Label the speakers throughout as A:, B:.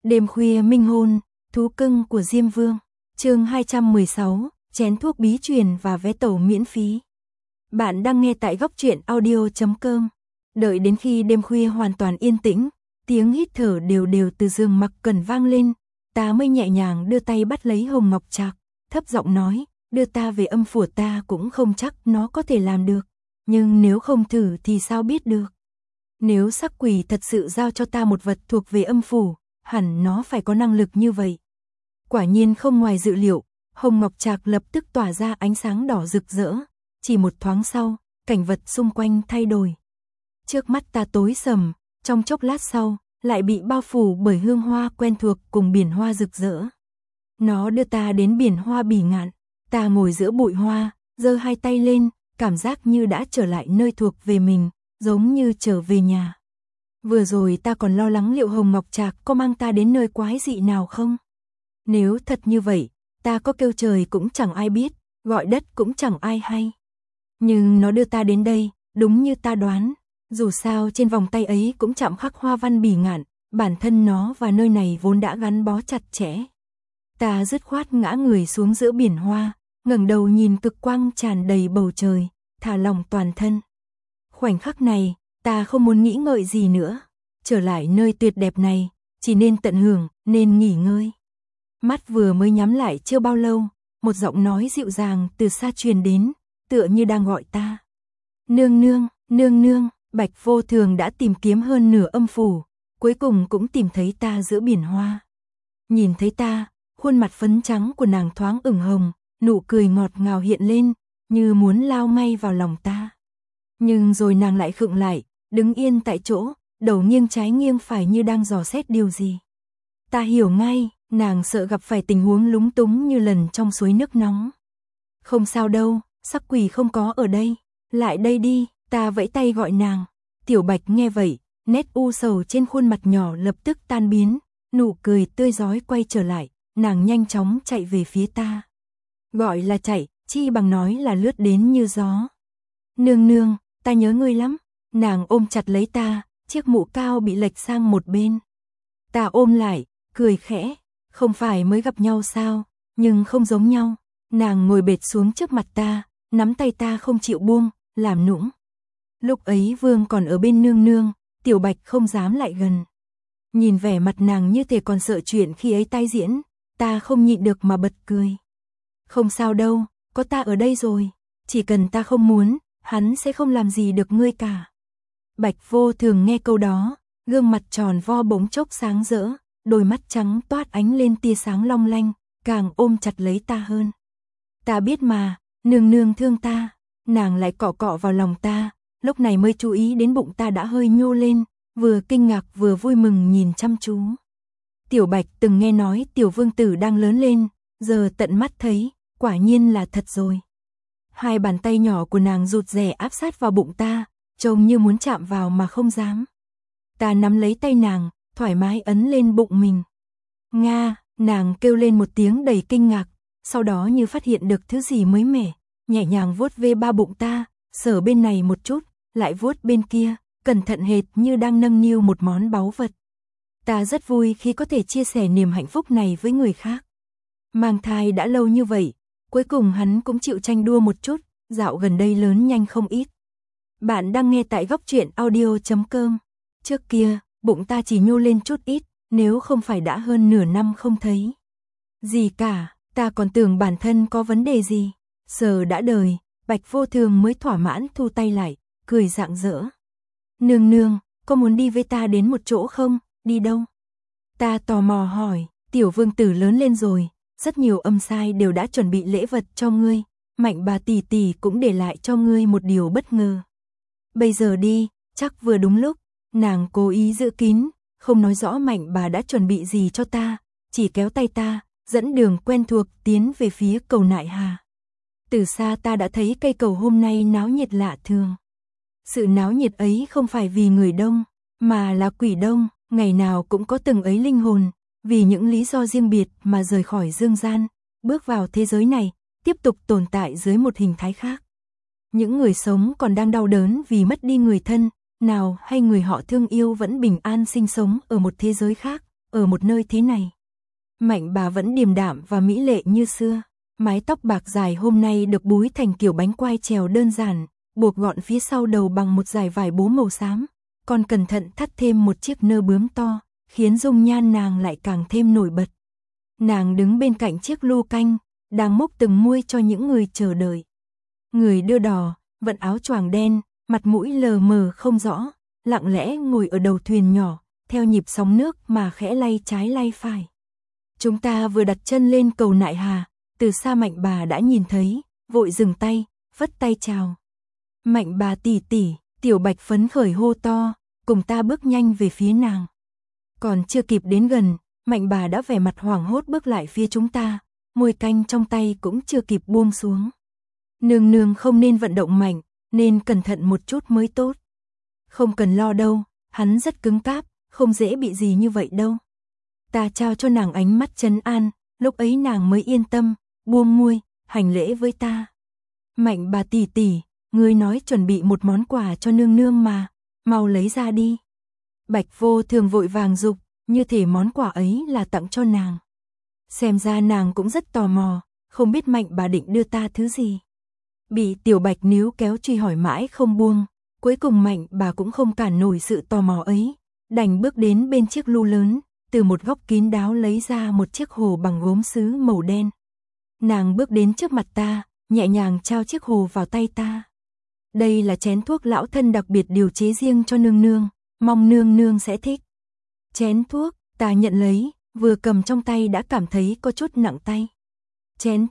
A: Đêm khuya minh hôn, thú cưng của Diêm Vương. Chương 216, chén thuốc bí truyền và vé tàu miễn phí. Bạn đang nghe tại góc truyện audio.com. Đợi đến khi đêm khuya hoàn toàn yên tĩnh, tiếng hít thở đều đều từ giường Mặc Cẩn vang lên, ta mới nhẹ nhàng đưa tay bắt lấy hồng ngọc trạc, thấp giọng nói, đưa ta về âm phủ, ta cũng không chắc nó có thể làm được, nhưng nếu không thử thì sao biết được. Nếu sắc quỷ thật sự giao cho ta một vật thuộc về âm phủ, hẳn nó phải có năng lực như vậy. Quả nhiên không ngoài dự liệu, hồng ngọc trạc lập tức tỏa ra ánh sáng đỏ rực rỡ, chỉ một thoáng sau, cảnh vật xung quanh thay đổi. Trước mắt ta tối sầm, trong chốc lát sau, lại bị bao phủ bởi hương hoa quen thuộc cùng biển hoa rực rỡ. Nó đưa ta đến biển hoa bỉ ngạn, ta ngồi giữa bụi hoa, giơ hai tay lên, cảm giác như đã trở lại nơi thuộc về mình, giống như trở về nhà. Vừa rồi ta còn lo lắng liệu hồng ngọc trạc có mang ta đến nơi quái dị nào không? Nếu thật như vậy, ta có kêu trời cũng chẳng ai biết, gọi đất cũng chẳng ai hay. Nhưng nó đưa ta đến đây, đúng như ta đoán. Dù sao trên vòng tay ấy cũng chạm khắc hoa văn bỉ ngạn, bản thân nó và nơi này vốn đã gắn bó chặt chẽ. Ta dứt khoát ngã người xuống giữa biển hoa, ngẩng đầu nhìn cực quang tràn đầy bầu trời, thả lỏng toàn thân. Khoảnh khắc này, ta không muốn nghĩ ngợi gì nữa. Trở lại nơi tuyệt đẹp này, chỉ nên tận hưởng, nên nghỉ ngơi. Mắt vừa mới nhắm lại chưa bao lâu, một giọng nói dịu dàng từ xa truyền đến, tựa như đang gọi ta. Nương nương, nương nương. Bạch Vô Thường đã tìm kiếm hơn nửa âm phủ, cuối cùng cũng tìm thấy ta giữa biển hoa. Nhìn thấy ta, khuôn mặt phấn trắng của nàng thoáng ửng hồng, nụ cười ngọt ngào hiện lên, như muốn lao ngay vào lòng ta. Nhưng rồi nàng lại khựng lại, đứng yên tại chỗ, đầu nghiêng trái nghiêng phải như đang dò xét điều gì. Ta hiểu ngay, nàng sợ gặp phải tình huống lúng túng như lần trong suối nước nóng. Không sao đâu, sắc quỷ không có ở đây, lại đây đi. Ta vẫy tay gọi nàng. Tiểu Bạch nghe vậy, nét u sầu trên khuôn mặt nhỏ lập tức tan biến, nụ cười tươi rói quay trở lại, nàng nhanh chóng chạy về phía ta. Gọi là chạy, chi bằng nói là lướt đến như gió. Nương nương, ta nhớ ngươi lắm. Nàng ôm chặt lấy ta, chiếc mũ cao bị lệch sang một bên. Ta ôm lại, cười khẽ, không phải mới gặp nhau sao, nhưng không giống nhau. Nàng ngồi bệt xuống trước mặt ta, nắm tay ta không chịu buông, làm nũng. Lúc ấy Vương còn ở bên nương nương, Tiểu Bạch không dám lại gần. Nhìn vẻ mặt nàng như thể còn sợ chuyện khi ấy tái diễn, ta không nhịn được mà bật cười. Không sao đâu, có ta ở đây rồi, chỉ cần ta không muốn, hắn sẽ không làm gì được ngươi cả. Bạch Vô Thường nghe câu đó, gương mặt tròn vo bỗng chốc sáng rỡ, đôi mắt trắng toát ánh lên tia sáng long lanh, càng ôm chặt lấy ta hơn. Ta biết mà, nương nương thương ta. Nàng lại cọ cọ vào lòng ta, lúc này mới chú ý đến bụng ta đã hơi nhô lên, vừa kinh ngạc vừa vui mừng nhìn chăm chú. Tiểu Bạch từng nghe nói tiểu vương tử đang lớn lên, giờ tận mắt thấy, quả nhiên là thật rồi. Hai bàn tay nhỏ của nàng rụt rè áp sát vào bụng ta, trông như muốn chạm vào mà không dám. Ta nắm lấy tay nàng, thoải mái ấn lên bụng mình. Nga, nàng kêu lên một tiếng đầy kinh ngạc, sau đó như phát hiện được thứ gì mới mẻ. Nhẹ nhàng vuốt ve ba bụng ta, sờ bên này một chút, lại vuốt bên kia, cẩn thận hệt như đang nâng niu một món báu vật. Ta rất vui khi có thể chia sẻ niềm hạnh phúc này với người khác. Mang thai đã lâu như vậy, cuối cùng hắn cũng chịu tranh đua một chút, dạo gần đây lớn nhanh không ít. Bạn đang nghe tại góc truyện audio.com. Trước kia, bụng ta chỉ nhô lên chút ít, nếu không phải đã hơn nửa năm không thấy gì cả, ta còn tưởng bản thân có vấn đề gì. Giờ đã đời, Bạch Vô Thường mới thỏa mãn thu tay lại, cười rạng rỡ. Nương nương, có muốn đi với ta đến một chỗ không, đi đâu? Ta tò mò hỏi, tiểu vương tử lớn lên rồi, rất nhiều âm sai đều đã chuẩn bị lễ vật cho ngươi, Mạnh bà tỷ tỷ cũng để lại cho ngươi một điều bất ngờ. Bây giờ đi, chắc vừa đúng lúc, nàng cố ý giữ kín, không nói rõ Mạnh bà đã chuẩn bị gì cho ta, chỉ kéo tay ta, dẫn đường quen thuộc tiến về phía cầu Nại Hà. Từ xa ta đã thấy cây cầu hôm nay náo nhiệt lạ thường. Sự náo nhiệt ấy không phải vì người đông, mà là quỷ đông, ngày nào cũng có từng ấy linh hồn, vì những lý do riêng biệt mà rời khỏi dương gian, bước vào thế giới này, tiếp tục tồn tại dưới một hình thái khác. Những người sống còn đang đau đớn vì mất đi người thân, nào hay người họ thương yêu vẫn bình an sinh sống ở một thế giới khác, ở một nơi thế này. Mạnh bà vẫn điềm đạm và mỹ lệ như xưa, mái tóc bạc dài hôm nay được búi thành kiểu bánh quai trèo đơn giản, buộc gọn phía sau đầu bằng một dải vải bố màu xám, còn cẩn thận thắt thêm một chiếc nơ bướm to, khiến dung nhan nàng lại càng thêm nổi bật. Nàng đứng bên cạnh chiếc lu canh, đang múc từng muôi cho những người chờ đợi. Người đưa đò, vận áo choàng đen, mặt mũi lờ mờ không rõ, lặng lẽ ngồi ở đầu thuyền nhỏ, theo nhịp sóng nước mà khẽ lay trái lay phải. Chúng ta vừa đặt chân lên cầu Nại Hà, từ xa Mạnh bà đã nhìn thấy, vội dừng tay, vất tay chào. Mạnh bà tỷ tỷ, Tiểu Bạch phấn khởi hô to, cùng ta bước nhanh về phía nàng. Còn chưa kịp đến gần, Mạnh bà đã vẻ mặt hoảng hốt bước lại phía chúng ta, muôi canh trong tay cũng chưa kịp buông xuống. Nương nương không nên vận động mạnh, nên cẩn thận một chút mới tốt. Không cần lo đâu, hắn rất cứng cáp, không dễ bị gì như vậy đâu. Ta trao cho nàng ánh mắt trấn an, lúc ấy nàng mới yên tâm, buông muôi, hành lễ với ta. Mạnh bà tỷ tỷ, ngươi nói chuẩn bị một món quà cho nương nương mà, mau lấy ra đi. Bạch Vô Thường vội vàng dục, như thể món quà ấy là tặng cho nàng. Xem ra nàng cũng rất tò mò, không biết Mạnh bà định đưa ta thứ gì. Bị Tiểu Bạch níu kéo truy hỏi mãi không buông, cuối cùng Mạnh bà cũng không cản nổi sự tò mò ấy, đành bước đến bên chiếc lu lớn, từ một góc kín đáo lấy ra một chiếc hồ bằng gốm sứ màu đen. Nàng bước đến trước mặt ta, nhẹ nhàng trao chiếc hồ vào tay ta. Đây là chén thuốc lão thân đặc biệt điều chế riêng cho nương nương, mong nương nương sẽ thích. Chén thuốc, ta nhận lấy, vừa cầm trong tay đã cảm thấy có chút nặng tay. Chén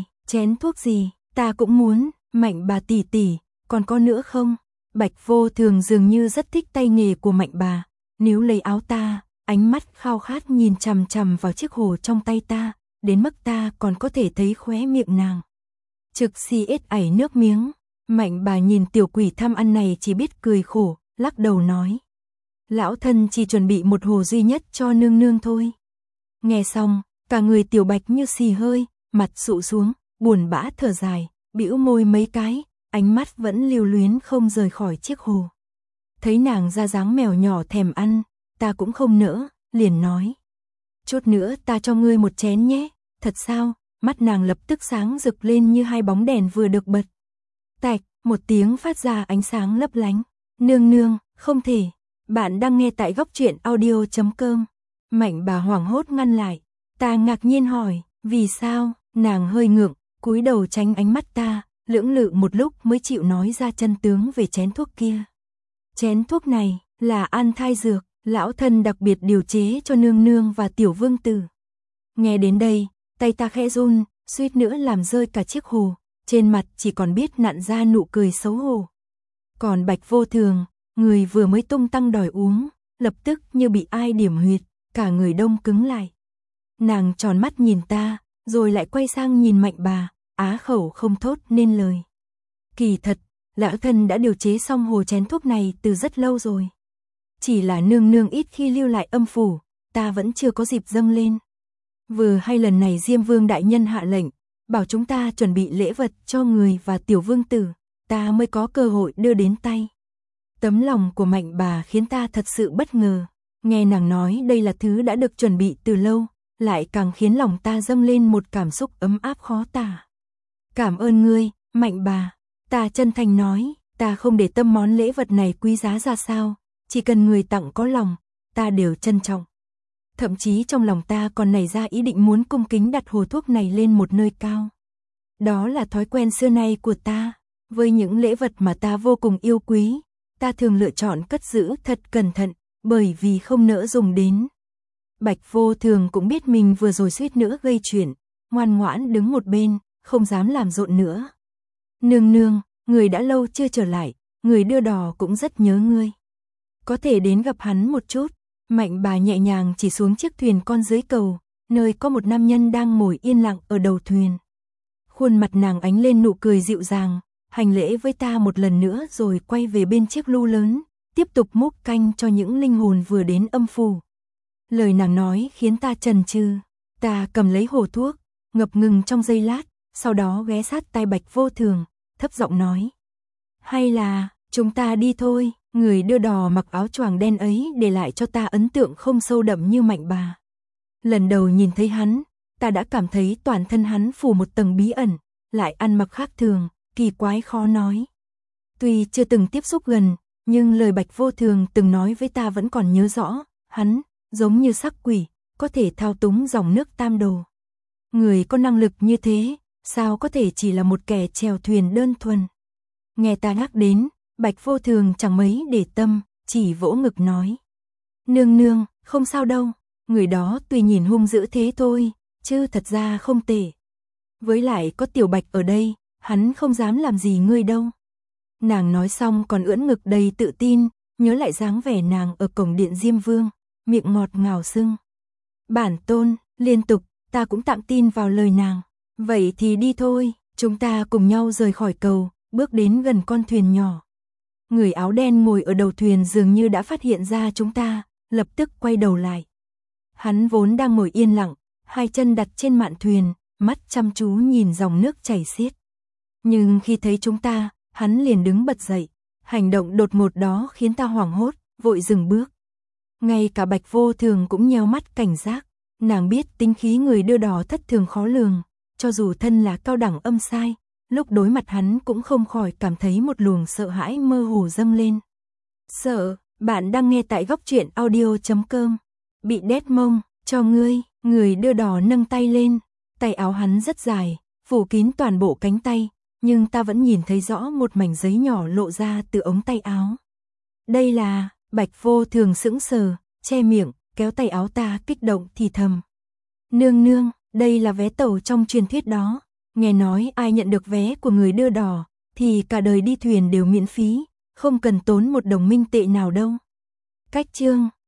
A: thuốc gì, ta cũng muốn. Mạnh bà tỷ tỷ, còn có nữa không? Bạch Vô Thường dường như rất thích tay nghề của Mạnh bà, níu lấy áo ta, ánh mắt khao khát nhìn chằm chằm vào chiếc hồ trong tay ta, đến mức ta còn có thể thấy khóe miệng nàng trực si ết ảy nước miếng. Mạnh bà nhìn tiểu quỷ tham ăn này chỉ biết cười khổ, lắc đầu nói: lão thân chỉ chuẩn bị một hồ duy nhất cho nương nương thôi. Nghe xong, cả người Tiểu Bạch như xì hơi, mặt sụ xuống, buồn bã thở dài, bĩu môi mấy cái, ánh mắt vẫn lưu luyến không rời khỏi chiếc hồ. Thấy nàng ra dáng mèo nhỏ thèm ăn, ta cũng không nỡ, liền nói: chút nữa ta cho ngươi một chén nhé. Thật sao? Mắt nàng lập tức sáng rực lên như hai bóng đèn vừa được bật. Tạch, một tiếng phát ra ánh sáng lấp lánh. Nương nương, không thể. Bạn đang nghe tại góc truyện audio.com. Mạnh bà hoảng hốt ngăn lại. Ta ngạc nhiên hỏi, vì sao? Nàng hơi ngượng, cúi đầu tránh ánh mắt ta, lưỡng lự một lúc mới chịu nói ra chân tướng về chén thuốc kia. Chén thuốc này là an thai dược, lão thân đặc biệt điều chế cho nương nương và tiểu vương tử. Nghe đến đây, tay ta khẽ run, suýt nữa làm rơi cả chiếc hồ, trên mặt chỉ còn biết nặn ra nụ cười xấu hổ. Còn Bạch Vô Thường, người vừa mới tung tăng đòi uống, lập tức như bị ai điểm huyệt, cả người đông cứng lại. Nàng tròn mắt nhìn ta, rồi lại quay sang nhìn Mạnh bà, á khẩu không thốt nên lời. Kỳ thật, lão thân đã điều chế xong hồ chén thuốc này từ rất lâu rồi. Chỉ là nương nương ít khi lưu lại âm phủ, ta vẫn chưa có dịp dâng lên. Vừa hay lần này Diêm Vương đại nhân hạ lệnh, bảo chúng ta chuẩn bị lễ vật cho người và tiểu vương tử, ta mới có cơ hội đưa đến tay. Tấm lòng của Mạnh bà khiến ta thật sự bất ngờ, nghe nàng nói đây là thứ đã được chuẩn bị từ lâu, lại càng khiến lòng ta dâng lên một cảm xúc ấm áp khó tả. Cảm ơn ngươi, Mạnh bà, ta chân thành nói, ta không để tâm món lễ vật này quý giá ra sao, chỉ cần người tặng có lòng, ta đều trân trọng. Thậm chí trong lòng ta còn nảy ra ý định muốn cung kính đặt hồ thuốc này lên một nơi cao. Đó là thói quen xưa nay của ta, với những lễ vật mà ta vô cùng yêu quý, ta thường lựa chọn cất giữ thật cẩn thận, bởi vì không nỡ dùng đến. Bạch Vô Thường cũng biết mình vừa rồi suýt nữa gây chuyện, ngoan ngoãn đứng một bên, không dám làm rộn nữa. Nương nương, người đã lâu chưa trở lại, người đưa đò cũng rất nhớ ngươi. Có thể đến gặp hắn một chút. Mạnh bà nhẹ nhàng chỉ xuống chiếc thuyền con dưới cầu, nơi có một nam nhân đang ngồi yên lặng ở đầu thuyền. Khuôn mặt nàng ánh lên nụ cười dịu dàng, hành lễ với ta một lần nữa rồi quay về bên chiếc lu lớn, tiếp tục múc canh cho những linh hồn vừa đến âm phủ. Lời nàng nói khiến ta chần chừ, ta cầm lấy hồ thuốc, ngập ngừng trong giây lát, sau đó ghé sát tai Bạch Vô Thường, thấp giọng nói: hay là, chúng ta đi thôi. Người đưa đò mặc áo choàng đen ấy để lại cho ta ấn tượng không sâu đậm như Mạnh bà. Lần đầu nhìn thấy hắn, ta đã cảm thấy toàn thân hắn phủ một tầng bí ẩn, lại ăn mặc khác thường, kỳ quái khó nói. Tuy chưa từng tiếp xúc gần, nhưng lời Bạch Vô Thường từng nói với ta vẫn còn nhớ rõ, hắn, giống như sắc quỷ, có thể thao túng dòng nước Tam Đồ. Người có năng lực như thế, sao có thể chỉ là một kẻ chèo thuyền đơn thuần. Nghe ta nhắc đến, Bạch Vô Thường chẳng mấy để tâm, chỉ vỗ ngực nói. Nương nương, không sao đâu, người đó tuy nhìn hung dữ thế thôi, chứ thật ra không tệ. Với lại có Tiểu Bạch ở đây, hắn không dám làm gì ngươi đâu. Nàng nói xong còn ưỡn ngực đầy tự tin, nhớ lại dáng vẻ nàng ở cổng điện Diêm Vương, miệng ngọt ngào sưng. Bản tôn, liên tục, ta cũng tạm tin vào lời nàng. Vậy thì đi thôi, chúng ta cùng nhau rời khỏi cầu, bước đến gần con thuyền nhỏ. Người áo đen ngồi ở đầu thuyền dường như đã phát hiện ra chúng ta, lập tức quay đầu lại. Hắn vốn đang ngồi yên lặng, hai chân đặt trên mạn thuyền, mắt chăm chú nhìn dòng nước chảy xiết. Nhưng khi thấy chúng ta, hắn liền đứng bật dậy. Hành động đột ngột đó khiến ta hoảng hốt, vội dừng bước. Ngay cả Bạch Vô Thường cũng nheo mắt cảnh giác. Nàng biết tính khí người đưa đò thất thường khó lường, cho dù thân là cao đẳng âm sai, lúc đối mặt hắn cũng không khỏi cảm thấy một luồng sợ hãi mơ hồ dâng lên. Sợ, bạn đang nghe tại góc truyện audio.com. Bị đét mông, cho ngươi, người đưa đò nâng tay lên, tay áo hắn rất dài, phủ kín toàn bộ cánh tay, nhưng ta vẫn nhìn thấy rõ một mảnh giấy nhỏ lộ ra từ ống tay áo. Đây là, Bạch Vô Thường sững sờ, che miệng, kéo tay áo ta kích động thì thầm. Nương nương, đây là vé tàu trong truyền thuyết đó, nghe nói ai nhận được vé của người đưa đò, thì cả đời đi thuyền đều miễn phí, không cần tốn một đồng minh tệ nào đâu. Cách chương